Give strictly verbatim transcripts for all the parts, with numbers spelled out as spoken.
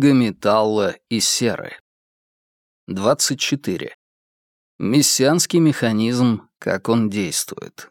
много металла и серы. двадцать четыре. Мессианский механизм, как он действует.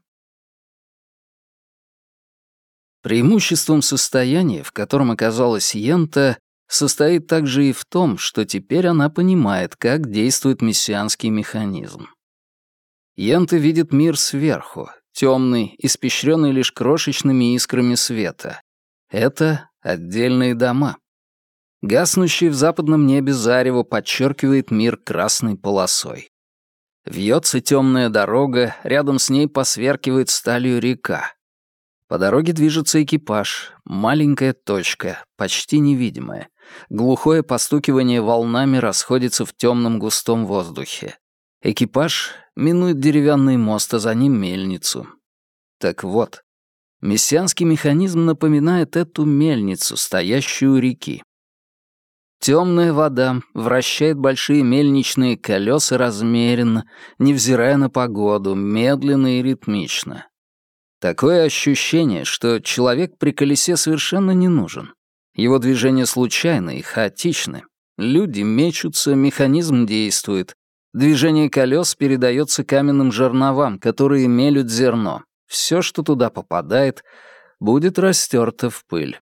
Преимуществом состояния, в котором оказалась Йента, состоит также и в том, что теперь она понимает, как действует мессианский механизм. Йента видит мир сверху, темный, испещренный лишь крошечными искрами света. Это отдельные дома. Гаснущее в западном небе зарево подчеркивает мир красной полосой. Вьется темная дорога, рядом с ней посверкивает сталью река. По дороге движется экипаж, маленькая точка, почти невидимая. Глухое постукивание волнами расходится в темном густом воздухе. Экипаж минует деревянный мост, а за ним мельницу. Так вот, мессианский механизм напоминает эту мельницу, стоящую у реки. Темная вода вращает большие мельничные колеса размеренно, невзирая на погоду, медленно и ритмично. Такое ощущение, что человек при колесе совершенно не нужен. Его движения случайны и хаотичны. Люди мечутся, механизм действует. Движение колес передается каменным жерновам, которые мелют зерно. Все, что туда попадает, будет растерто в пыль.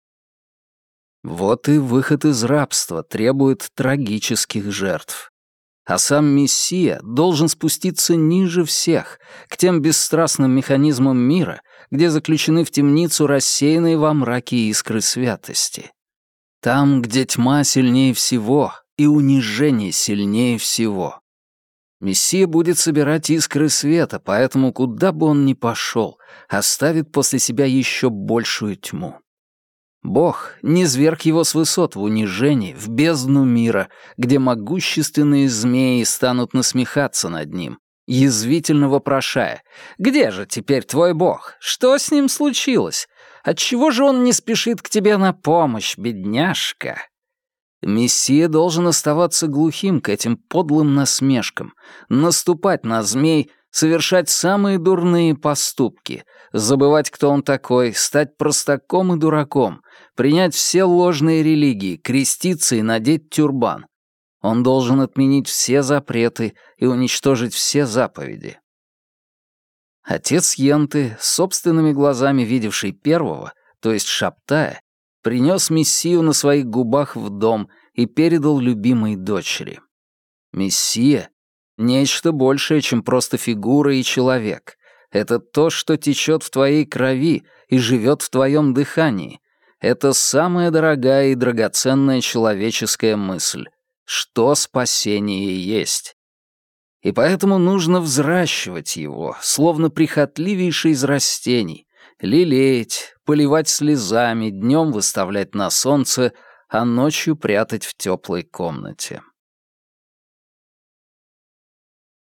Вот и выход из рабства требует трагических жертв. А сам Мессия должен спуститься ниже всех, к тем бесстрастным механизмам мира, где заключены в темницу рассеянные во мраке искры святости. Там, где тьма сильнее всего и унижение сильнее всего. Мессия будет собирать искры света, поэтому куда бы он ни пошел, оставит после себя еще большую тьму. Бог низвергг его с высот в унижении, в бездну мира, где могущественные змеи станут насмехаться над ним, язвительно вопрошая: «Где же теперь твой Бог? Что с ним случилось? Отчего же он не спешит к тебе на помощь, бедняжка?» Мессия должен оставаться глухим к этим подлым насмешкам, наступать на змей, совершать самые дурные поступки, забывать, кто он такой, стать простаком и дураком, принять все ложные религии, креститься и надеть тюрбан. Он должен отменить все запреты и уничтожить все заповеди. Отец Йенты, собственными глазами видевший первого, то есть Шабтая, принес Мессию на своих губах в дом и передал любимой дочери. Мессия — нечто большее, чем просто фигура и человек. Это то, что течет в твоей крови и живет в твоем дыхании. Это самая дорогая и драгоценная человеческая мысль, что спасение есть. И поэтому нужно взращивать его, словно прихотливейший из растений, лелеять, поливать слезами, днем выставлять на солнце, а ночью прятать в теплой комнате.